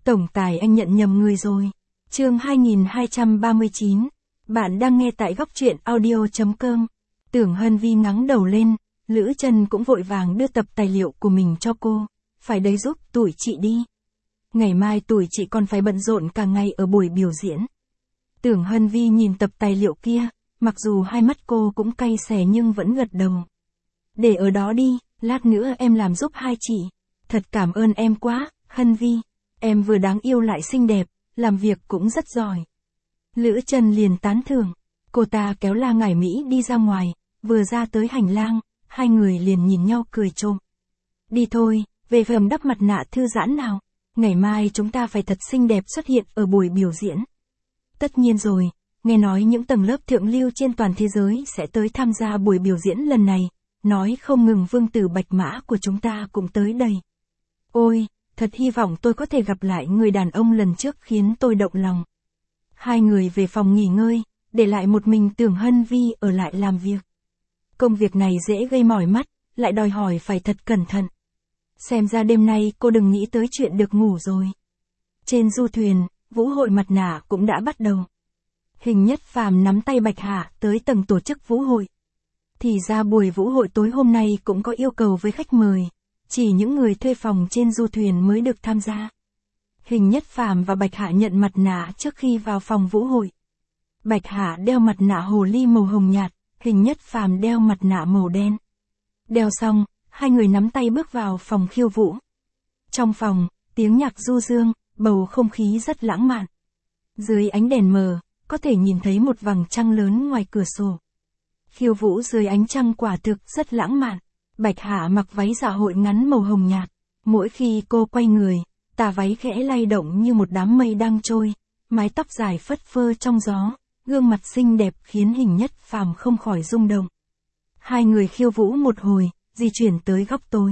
Tổng tài anh nhận nhầm người rồi. Chương 2239. Bạn đang nghe tại góc truyện audio.com. Tưởng Hân Vi ngắng đầu lên, Lữ Trân cũng vội vàng đưa tập tài liệu của mình cho cô. Phải đấy giúp tụi chị đi. Ngày mai tụi chị còn phải bận rộn cả ngày ở buổi biểu diễn. Tưởng Hân Vi nhìn tập tài liệu kia, mặc dù hai mắt cô cũng cay xè nhưng vẫn gật đầu. Để ở đó đi, lát nữa em làm giúp hai chị. Thật cảm ơn em quá, Hân Vi. Em vừa đáng yêu lại xinh đẹp, làm việc cũng rất giỏi. Lữ Trân liền tán thưởng. Cô ta kéo La Ngải Mỹ đi ra ngoài, vừa ra tới hành lang, hai người liền nhìn nhau cười trộm. Đi thôi, về phòng đắp mặt nạ thư giãn nào. Ngày mai chúng ta phải thật xinh đẹp xuất hiện ở buổi biểu diễn. Tất nhiên rồi, nghe nói những tầng lớp thượng lưu trên toàn thế giới sẽ tới tham gia buổi biểu diễn lần này. Nói không ngừng vương tử Bạch Mã của chúng ta cũng tới đây. Ôi, thật hy vọng tôi có thể gặp lại người đàn ông lần trước khiến tôi động lòng. Hai người về phòng nghỉ ngơi, để lại một mình Tưởng Hân Vi ở lại làm việc. Công việc này dễ gây mỏi mắt, lại đòi hỏi phải thật cẩn thận. Xem ra đêm nay cô đừng nghĩ tới chuyện được ngủ rồi. Trên du thuyền, vũ hội mặt nạ cũng đã bắt đầu. Hình Nhất Phàm nắm tay Bạch Hạ tới tầng tổ chức vũ hội. Thì ra buổi vũ hội tối hôm nay cũng có yêu cầu với khách mời. Chỉ những người thuê phòng trên du thuyền mới được tham gia. Hình Nhất Phàm và Bạch Hạ nhận mặt nạ trước khi vào phòng vũ hội. Bạch Hạ đeo mặt nạ hồ ly màu hồng nhạt, Hình Nhất Phàm đeo mặt nạ màu đen. Đeo xong, hai người nắm tay bước vào phòng khiêu vũ. Trong phòng, tiếng nhạc du dương, bầu không khí rất lãng mạn. Dưới ánh đèn mờ, có thể nhìn thấy một vầng trăng lớn ngoài cửa sổ. Khiêu vũ dưới ánh trăng quả thực rất lãng mạn. Bạch Hạ mặc váy dạ hội ngắn màu hồng nhạt. Mỗi khi cô quay người, tà váy khẽ lay động như một đám mây đang trôi, mái tóc dài phất phơ trong gió, gương mặt xinh đẹp khiến Hình Nhất Phàm không khỏi rung động. Hai người khiêu vũ một hồi, di chuyển tới góc tối.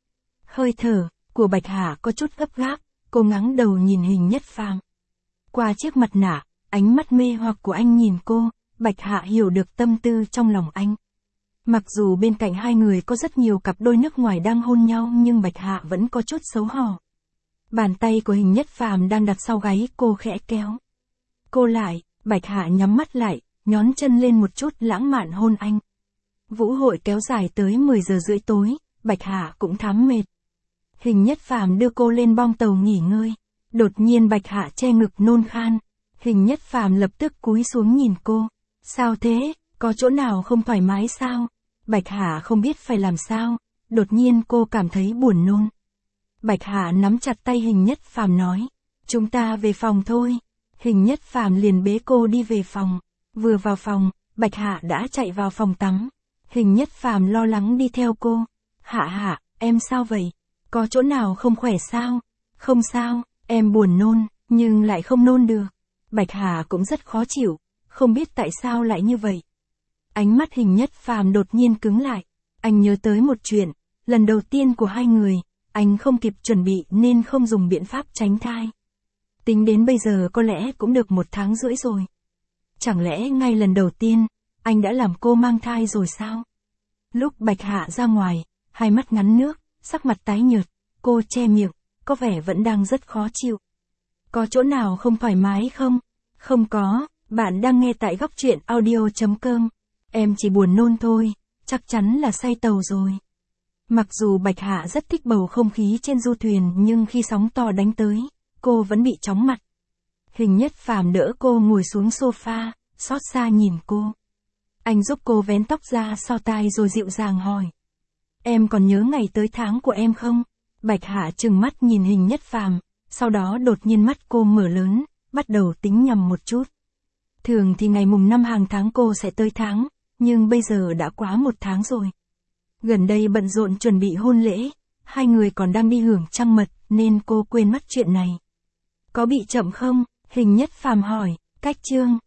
Hơi thở của Bạch Hạ có chút gấp gáp, cô ngẩng đầu nhìn Hình Nhất Phàm. Qua chiếc mặt nạ, ánh mắt mê hoặc của anh nhìn cô, Bạch Hạ hiểu được tâm tư trong lòng anh. Mặc dù bên cạnh hai người có rất nhiều cặp đôi nước ngoài đang hôn nhau nhưng Bạch Hạ vẫn có chút xấu hổ. Bàn tay của Hình Nhất Phàm đang đặt sau gáy cô khẽ kéo. Cô lại, Bạch Hạ nhắm mắt lại, nhón chân lên một chút lãng mạn hôn anh. Vũ hội kéo dài tới 10 giờ rưỡi tối, Bạch Hạ cũng thấm mệt. Hình Nhất Phàm đưa cô lên bong tàu nghỉ ngơi. Đột nhiên Bạch Hạ che ngực nôn khan. Hình Nhất Phàm lập tức cúi xuống nhìn cô. Sao thế, có chỗ nào không thoải mái sao? Bạch Hạ không biết phải làm sao, đột nhiên cô cảm thấy buồn nôn. Bạch Hạ nắm chặt tay Hình Nhất Phàm nói, chúng ta về phòng thôi. Hình Nhất Phàm liền bế cô đi về phòng. Vừa vào phòng, Bạch Hạ đã chạy vào phòng tắm. Hình Nhất Phàm lo lắng đi theo cô. Hạ, em sao vậy? Có chỗ nào không khỏe sao? Không sao, em buồn nôn, nhưng lại không nôn được. Bạch Hạ cũng rất khó chịu, không biết tại sao lại như vậy. Ánh mắt Hình Nhất Phàm đột nhiên cứng lại. Anh nhớ tới một chuyện, lần đầu tiên của hai người, anh không kịp chuẩn bị nên không dùng biện pháp tránh thai. Tính đến bây giờ có lẽ cũng được 1 tháng rưỡi rồi. Chẳng lẽ ngay lần đầu tiên, anh đã làm cô mang thai rồi sao? Lúc Bạch Hạ ra ngoài, hai mắt ngắn nước, sắc mặt tái nhợt, cô che miệng, có vẻ vẫn đang rất khó chịu. Có chỗ nào không thoải mái không? Không có, bạn đang nghe tại góc truyện audio.com. Em chỉ buồn nôn thôi, chắc chắn là say tàu rồi. Mặc dù Bạch Hạ rất thích bầu không khí trên du thuyền nhưng khi sóng to đánh tới, cô vẫn bị chóng mặt. Hình Nhất Phàm đỡ cô ngồi xuống sofa, xót xa nhìn cô. Anh giúp cô vén tóc ra sau tai rồi dịu dàng hỏi. Em còn nhớ ngày tới tháng của em không? Bạch Hạ trừng mắt nhìn Hình Nhất Phàm, sau đó đột nhiên mắt cô mở lớn, bắt đầu tính nhầm một chút. Thường thì ngày mùng 5 hàng tháng cô sẽ tới tháng, nhưng bây giờ đã quá 1 tháng rồi. Gần đây bận rộn chuẩn bị hôn lễ, hai người còn đang đi hưởng trăng mật nên cô quên mất chuyện này. Có bị chậm không? Hình Nhất Phàm hỏi, cách chương.